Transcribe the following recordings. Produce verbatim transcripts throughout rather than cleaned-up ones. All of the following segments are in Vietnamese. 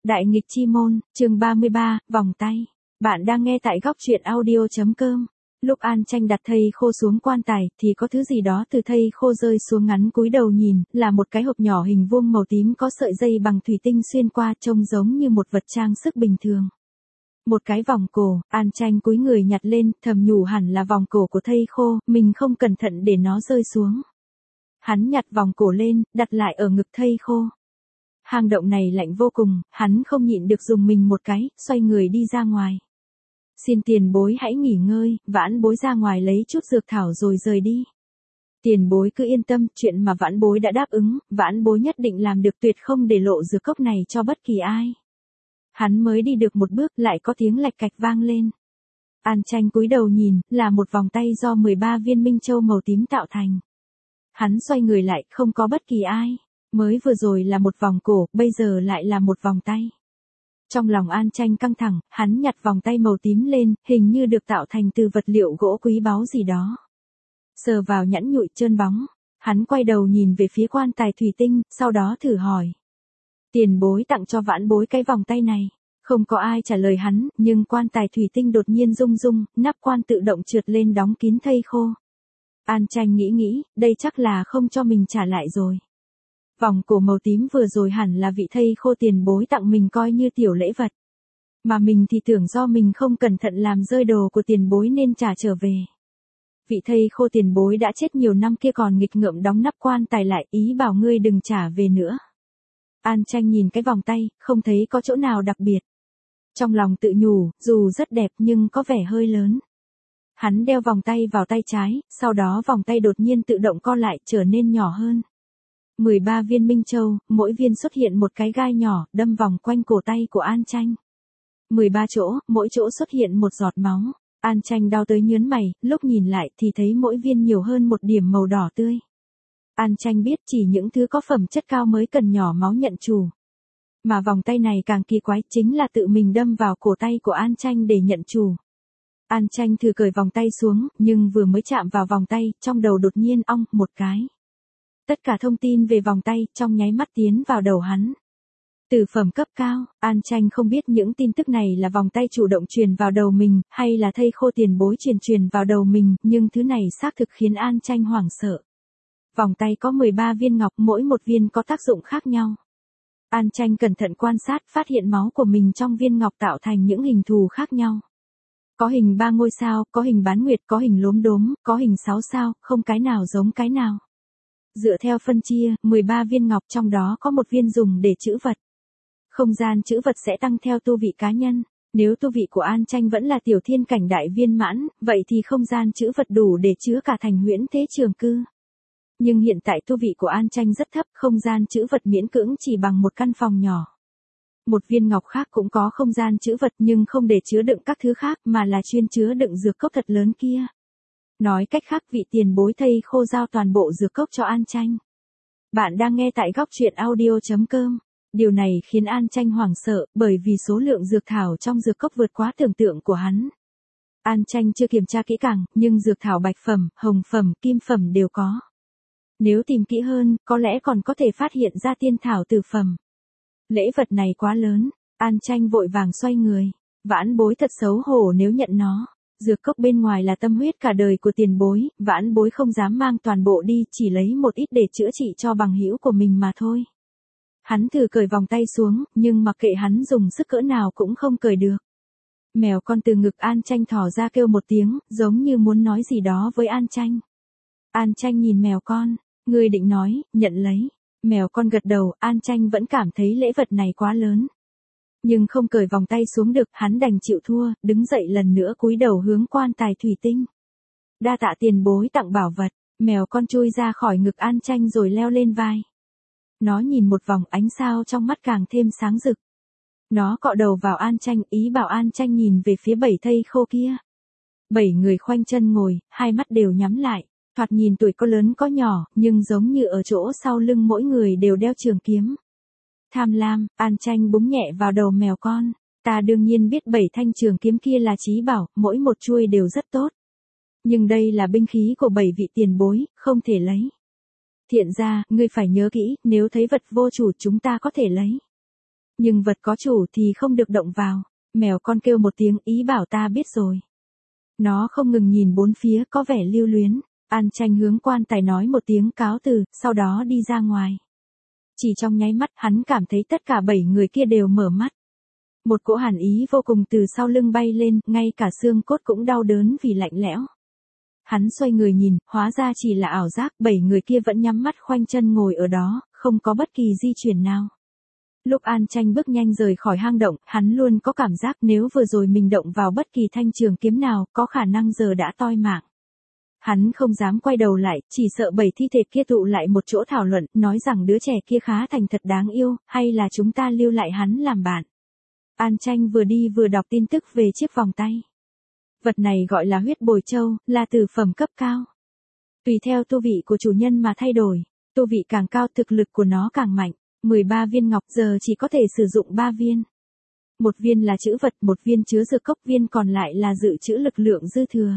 Đại nghịch chi môn, chương ba mươi ba, vòng tay. Bạn đang nghe tại góc truyện audio.com. Lúc An Tranh đặt thây khô xuống quan tài, thì có thứ gì đó từ thây khô rơi xuống, ngắn cúi đầu nhìn, là một cái hộp nhỏ hình vuông màu tím có sợi dây bằng thủy tinh xuyên qua, trông giống như một vật trang sức bình thường. Một cái vòng cổ, An Tranh cúi người nhặt lên, thầm nhủ hẳn là vòng cổ của thây khô, mình không cẩn thận để nó rơi xuống. Hắn nhặt vòng cổ lên, đặt lại ở ngực thây khô. Hang động này lạnh vô cùng, hắn không nhịn được dùng mình một cái, xoay người đi ra ngoài. Xin tiền bối hãy nghỉ ngơi, vãn bối ra ngoài lấy chút dược thảo rồi rời đi. Tiền bối cứ yên tâm, chuyện mà vãn bối đã đáp ứng, vãn bối nhất định làm được, tuyệt không để lộ dược cốc này cho bất kỳ ai. Hắn mới đi được một bước, lại có tiếng lạch cạch vang lên. An Tranh cúi đầu nhìn, là một vòng tay do mười ba viên minh châu màu tím tạo thành. Hắn xoay người lại, không có bất kỳ ai. Mới vừa rồi là một vòng cổ, bây giờ lại là một vòng tay. Trong lòng An Tranh căng thẳng, hắn nhặt vòng tay màu tím lên, hình như được tạo thành từ vật liệu gỗ quý báu gì đó. Sờ vào nhẵn nhụi trơn bóng, hắn quay đầu nhìn về phía quan tài thủy tinh, sau đó thử hỏi. Tiền bối tặng cho vãn bối cái vòng tay này. Không có ai trả lời hắn, nhưng quan tài thủy tinh đột nhiên rung rung, nắp quan tự động trượt lên đóng kín thây khô. An Tranh nghĩ nghĩ, đây chắc là không cho mình trả lại rồi. Vòng cổ màu tím vừa rồi hẳn là vị thây khô tiền bối tặng mình coi như tiểu lễ vật. Mà mình thì tưởng do mình không cẩn thận làm rơi đồ của tiền bối nên trả trở về. Vị thây khô tiền bối đã chết nhiều năm kia còn nghịch ngợm đóng nắp quan tài lại, ý bảo ngươi đừng trả về nữa. An Tranh nhìn cái vòng tay, không thấy có chỗ nào đặc biệt. Trong lòng tự nhủ, dù rất đẹp nhưng có vẻ hơi lớn. Hắn đeo vòng tay vào tay trái, sau đó vòng tay đột nhiên tự động co lại, trở nên nhỏ hơn. mười ba viên minh châu, mỗi viên xuất hiện một cái gai nhỏ, đâm vòng quanh cổ tay của An Tranh. mười ba chỗ, mỗi chỗ xuất hiện một giọt máu. An Tranh đau tới nhớn mày, lúc nhìn lại thì thấy mỗi viên nhiều hơn một điểm màu đỏ tươi. An Tranh biết chỉ những thứ có phẩm chất cao mới cần nhỏ máu nhận chủ. Mà vòng tay này càng kỳ quái, chính là tự mình đâm vào cổ tay của An Tranh để nhận chủ. An Tranh thử cởi vòng tay xuống, nhưng vừa mới chạm vào vòng tay, trong đầu đột nhiên ong một cái. Tất cả thông tin về vòng tay trong nháy mắt tiến vào đầu hắn. Từ phẩm cấp cao, An Tranh không biết những tin tức này là vòng tay chủ động truyền vào đầu mình, hay là thây khô tiền bối truyền truyền vào đầu mình, nhưng thứ này xác thực khiến An Tranh hoảng sợ. Vòng tay có mười ba viên ngọc, mỗi một viên có tác dụng khác nhau. An Tranh cẩn thận quan sát, phát hiện máu của mình trong viên ngọc tạo thành những hình thù khác nhau. Có hình ba ngôi sao, có hình bán nguyệt, có hình lốm đốm, có hình sáu sao, không cái nào giống cái nào. Dựa theo phân chia, mười ba viên ngọc trong đó có một viên dùng để trữ vật. Không gian trữ vật sẽ tăng theo tu vị cá nhân. Nếu tu vị của An Tranh vẫn là tiểu thiên cảnh đại viên mãn, vậy thì không gian trữ vật đủ để chứa cả thành huyễn thế trường cư. Nhưng hiện tại tu vị của An Tranh rất thấp, không gian trữ vật miễn cưỡng chỉ bằng một căn phòng nhỏ. Một viên ngọc khác cũng có không gian trữ vật nhưng không để chứa đựng các thứ khác mà là chuyên chứa đựng dược cốc thật lớn kia. Nói cách khác, vị tiền bối thây khô giao toàn bộ dược cốc cho An Tranh. Bạn đang nghe tại góc truyện audio.com. Điều này khiến An Tranh hoảng sợ, bởi vì số lượng dược thảo trong dược cốc vượt quá tưởng tượng của hắn. An Tranh chưa kiểm tra kỹ càng, nhưng dược thảo bạch phẩm, hồng phẩm, kim phẩm đều có. Nếu tìm kỹ hơn, có lẽ còn có thể phát hiện ra tiên thảo tử phẩm. Lễ vật này quá lớn, An Tranh vội vàng xoay người. Vãn bối thật xấu hổ nếu nhận nó. Dược cốc bên ngoài là tâm huyết cả đời của tiền bối, vãn bối không dám mang toàn bộ đi, chỉ lấy một ít để chữa trị cho bằng hữu của mình mà thôi. Hắn thử cởi vòng tay xuống, nhưng mặc kệ hắn dùng sức cỡ nào cũng không cởi được. Mèo con từ ngực An Tranh thỏ ra kêu một tiếng, giống như muốn nói gì đó với An Tranh. An Tranh nhìn mèo con, ngươi định nói, nhận lấy. Mèo con gật đầu, An Tranh vẫn cảm thấy lễ vật này quá lớn. Nhưng không cởi vòng tay xuống được, hắn đành chịu thua, đứng dậy lần nữa cúi đầu hướng quan tài thủy tinh. Đa tạ tiền bối tặng bảo vật, mèo con chui ra khỏi ngực An Tranh rồi leo lên vai. Nó nhìn một vòng, ánh sao trong mắt càng thêm sáng rực. Nó cọ đầu vào An Tranh, ý bảo An Tranh nhìn về phía bảy thây khô kia. Bảy người khoanh chân ngồi, hai mắt đều nhắm lại, thoạt nhìn tuổi có lớn có nhỏ, nhưng giống như ở chỗ sau lưng mỗi người đều đeo trường kiếm. Tham lam, An Tranh búng nhẹ vào đầu mèo con. Ta đương nhiên biết bảy thanh trường kiếm kia là chí bảo, mỗi một chuôi đều rất tốt. Nhưng đây là binh khí của bảy vị tiền bối, không thể lấy. Thiện ra, ngươi phải nhớ kỹ, nếu thấy vật vô chủ chúng ta có thể lấy. Nhưng vật có chủ thì không được động vào. Mèo con kêu một tiếng ý bảo ta biết rồi. Nó không ngừng nhìn bốn phía có vẻ lưu luyến. An Tranh hướng quan tài nói một tiếng cáo từ, sau đó đi ra ngoài. Chỉ trong nháy mắt hắn cảm thấy tất cả bảy người kia đều mở mắt. Một cỗ hàn ý vô cùng từ sau lưng bay lên, ngay cả xương cốt cũng đau đớn vì lạnh lẽo. Hắn xoay người nhìn, hóa ra chỉ là ảo giác, bảy người kia vẫn nhắm mắt khoanh chân ngồi ở đó, không có bất kỳ di chuyển nào. Lúc An Tranh bước nhanh rời khỏi hang động, hắn luôn có cảm giác nếu vừa rồi mình động vào bất kỳ thanh trường kiếm nào, có khả năng giờ đã toi mạng. Hắn không dám quay đầu lại, chỉ sợ bảy thi thể kia tụ lại một chỗ thảo luận, nói rằng đứa trẻ kia khá thành thật đáng yêu, hay là chúng ta lưu lại hắn làm bạn. An Tranh vừa đi vừa đọc tin tức về chiếc vòng tay. Vật này gọi là huyết bồi châu, là tử phẩm cấp cao. Tùy theo tu vị của chủ nhân mà thay đổi, tu vị càng cao thực lực của nó càng mạnh. mười ba viên ngọc giờ chỉ có thể sử dụng ba viên. Một viên là trữ vật, một viên chứa dược cốc, viên còn lại là dự trữ lực lượng dư thừa.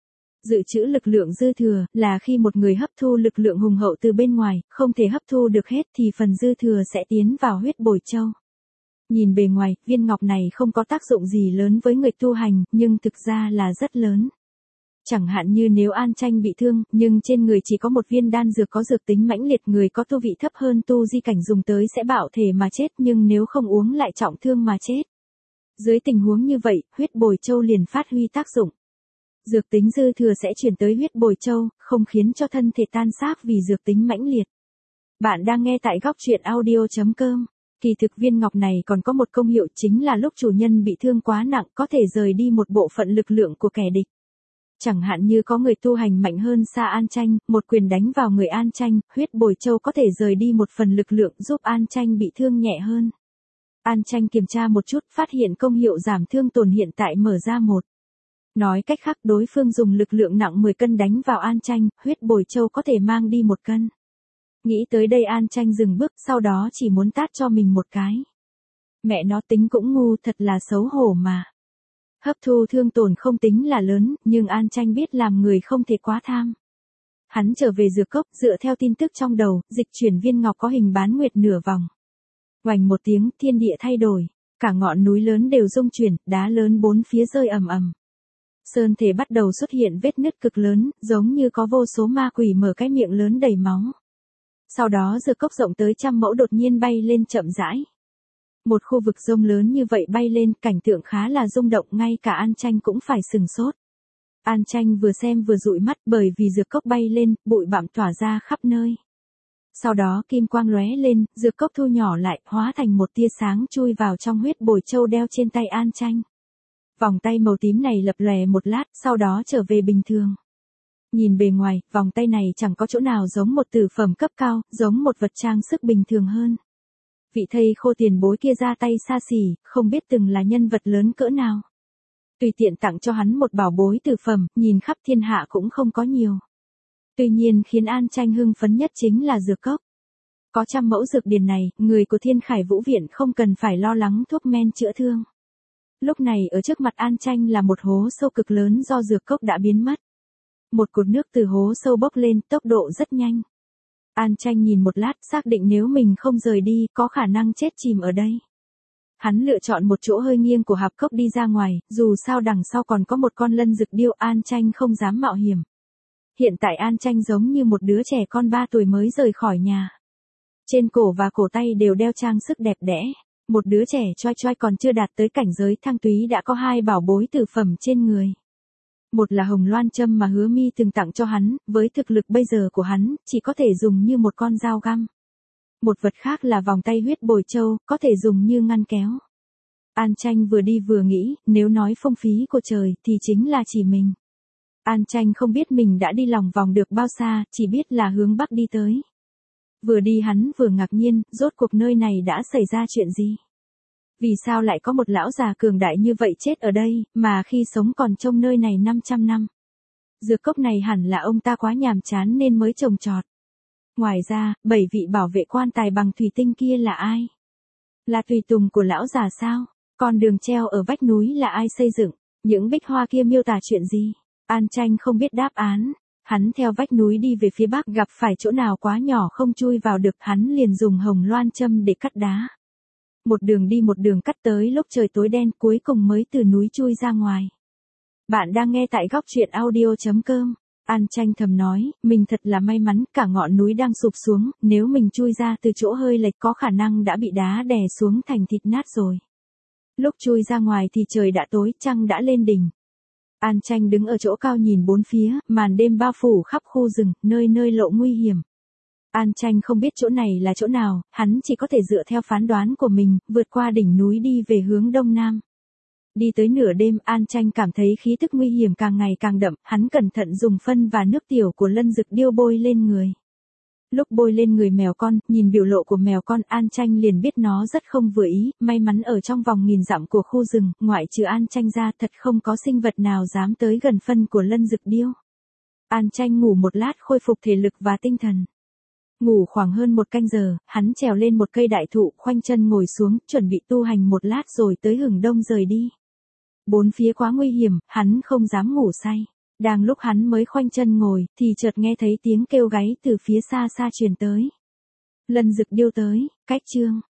Dự trữ lực lượng dư thừa là khi một người hấp thu lực lượng hùng hậu từ bên ngoài, không thể hấp thu được hết thì phần dư thừa sẽ tiến vào huyết bồi châu. Nhìn bề ngoài, viên ngọc này không có tác dụng gì lớn với người tu hành, nhưng thực ra là rất lớn. Chẳng hạn như nếu An Tranh bị thương, nhưng trên người chỉ có một viên đan dược có dược tính mãnh liệt, người có tu vị thấp hơn tu di cảnh dùng tới sẽ bạo thể mà chết, nhưng nếu không uống lại trọng thương mà chết. Dưới tình huống như vậy, huyết bồi châu liền phát huy tác dụng. Dược tính dư thừa sẽ chuyển tới huyết bồi châu, không khiến cho thân thể tan xác vì dược tính mãnh liệt. Bạn đang nghe tại góc truyện audio chấm com. Kỳ thực viên ngọc này còn có một công hiệu, chính là lúc chủ nhân bị thương quá nặng có thể rời đi một bộ phận lực lượng của kẻ địch. Chẳng hạn như có người tu hành mạnh hơn xa An Tranh, một quyền đánh vào người An Tranh, huyết bồi châu có thể rời đi một phần lực lượng giúp An Tranh bị thương nhẹ hơn. An Tranh kiểm tra một chút, phát hiện công hiệu giảm thương tổn hiện tại mở ra một. Nói cách khác, đối phương dùng lực lượng nặng mười cân đánh vào An Tranh, huyết bồi châu có thể mang đi một cân. Nghĩ tới đây An Tranh dừng bước, sau đó chỉ muốn tát cho mình một cái. Mẹ nó tính cũng ngu, thật là xấu hổ mà. Hấp thu thương tổn không tính là lớn, nhưng An Tranh biết làm người không thể quá tham. Hắn trở về dược cốc, dựa theo tin tức trong đầu, dịch chuyển viên ngọc có hình bán nguyệt nửa vòng. Oành một tiếng, thiên địa thay đổi, cả ngọn núi lớn đều rung chuyển, đá lớn bốn phía rơi ầm ầm. Sơn thể bắt đầu xuất hiện vết nứt cực lớn, giống như có vô số ma quỷ mở cái miệng lớn đầy máu. Sau đó dược cốc rộng tới trăm mẫu đột nhiên bay lên chậm rãi. Một khu vực rông lớn như vậy bay lên, cảnh tượng khá là rung động, ngay cả An Tranh cũng phải sừng sốt. An Tranh vừa xem vừa dụi mắt, bởi vì dược cốc bay lên, bụi bặm tỏa ra khắp nơi. Sau đó kim quang lóe lên, dược cốc thu nhỏ lại, hóa thành một tia sáng chui vào trong huyết bồi châu đeo trên tay An Tranh. Vòng tay màu tím này lập lòe một lát, sau đó trở về bình thường. Nhìn bề ngoài, vòng tay này chẳng có chỗ nào giống một tử phẩm cấp cao, giống một vật trang sức bình thường hơn. Vị thầy khô tiền bối kia ra tay xa xỉ, không biết từng là nhân vật lớn cỡ nào. Tùy tiện tặng cho hắn một bảo bối tử phẩm, nhìn khắp thiên hạ cũng không có nhiều. Tuy nhiên khiến An Tranh hưng phấn nhất chính là dược cốc. Có trăm mẫu dược điền này, người của Thiên Khải Vũ Viện không cần phải lo lắng thuốc men chữa thương. Lúc này ở trước mặt An Tranh là một hố sâu cực lớn do dược cốc đã biến mất. Một cột nước từ hố sâu bốc lên, tốc độ rất nhanh. An Tranh nhìn một lát, xác định nếu mình không rời đi, có khả năng chết chìm ở đây. Hắn lựa chọn một chỗ hơi nghiêng của hạp cốc đi ra ngoài, dù sao đằng sau còn có một con lân dực điêu, An Tranh không dám mạo hiểm. Hiện tại An Tranh giống như một đứa trẻ con ba tuổi mới rời khỏi nhà. Trên cổ và cổ tay đều đeo trang sức đẹp đẽ. Một đứa trẻ choi choi còn chưa đạt tới cảnh giới thăng túy đã có hai bảo bối tử phẩm trên người. Một là hồng loan châm mà Hứa Mi từng tặng cho hắn, với thực lực bây giờ của hắn, chỉ có thể dùng như một con dao găm. Một vật khác là vòng tay huyết bồi châu, có thể dùng như ngăn kéo. An Tranh vừa đi vừa nghĩ, nếu nói phung phí của trời thì chính là chỉ mình. An Tranh không biết mình đã đi lòng vòng được bao xa, chỉ biết là hướng bắc đi tới. Vừa đi hắn vừa ngạc nhiên, rốt cuộc nơi này đã xảy ra chuyện gì? Vì sao lại có một lão già cường đại như vậy chết ở đây, mà khi sống còn trông nơi này năm trăm năm? Dược cốc này hẳn là ông ta quá nhàm chán nên mới trồng trọt. Ngoài ra, bảy vị bảo vệ quan tài bằng thủy tinh kia là ai? Là tùy tùng của lão già sao? Con đường treo ở vách núi là ai xây dựng? Những bích hoa kia miêu tả chuyện gì? An Tranh không biết đáp án. Hắn theo vách núi đi về phía bắc, gặp phải chỗ nào quá nhỏ không chui vào được, hắn liền dùng hồng loan châm để cắt đá. Một đường đi một đường cắt tới lúc trời tối đen cuối cùng mới từ núi chui ra ngoài. Bạn đang nghe tại góc truyện audio.com. An Tranh thầm nói, mình thật là may mắn, cả ngọn núi đang sụp xuống, nếu mình chui ra từ chỗ hơi lệch có khả năng đã bị đá đè xuống thành thịt nát rồi. Lúc chui ra ngoài thì trời đã tối, trăng đã lên đỉnh. An Tranh đứng ở chỗ cao nhìn bốn phía, màn đêm bao phủ khắp khu rừng, nơi nơi lộ nguy hiểm. An Tranh không biết chỗ này là chỗ nào, hắn chỉ có thể dựa theo phán đoán của mình, vượt qua đỉnh núi đi về hướng đông nam. Đi tới nửa đêm, An Tranh cảm thấy khí tức nguy hiểm càng ngày càng đậm, hắn cẩn thận dùng phân và nước tiểu của Lân Dực Điêu bôi lên người. Lúc bôi lên người mèo con, nhìn biểu lộ của mèo con, An Tranh liền biết nó rất không vừa ý, may mắn ở trong vòng nghìn dặm của khu rừng, ngoại trừ An Tranh ra thật không có sinh vật nào dám tới gần phân của Lân Dực Điêu. An Tranh ngủ một lát khôi phục thể lực và tinh thần. Ngủ khoảng hơn một canh giờ, hắn trèo lên một cây đại thụ, khoanh chân ngồi xuống, chuẩn bị tu hành một lát rồi tới hừng đông rời đi. Bốn phía quá nguy hiểm, hắn không dám ngủ say. Đang lúc hắn mới khoanh chân ngồi, thì chợt nghe thấy tiếng kêu gáy từ phía xa xa truyền tới. Lân Dực Điêu tới, cách chương.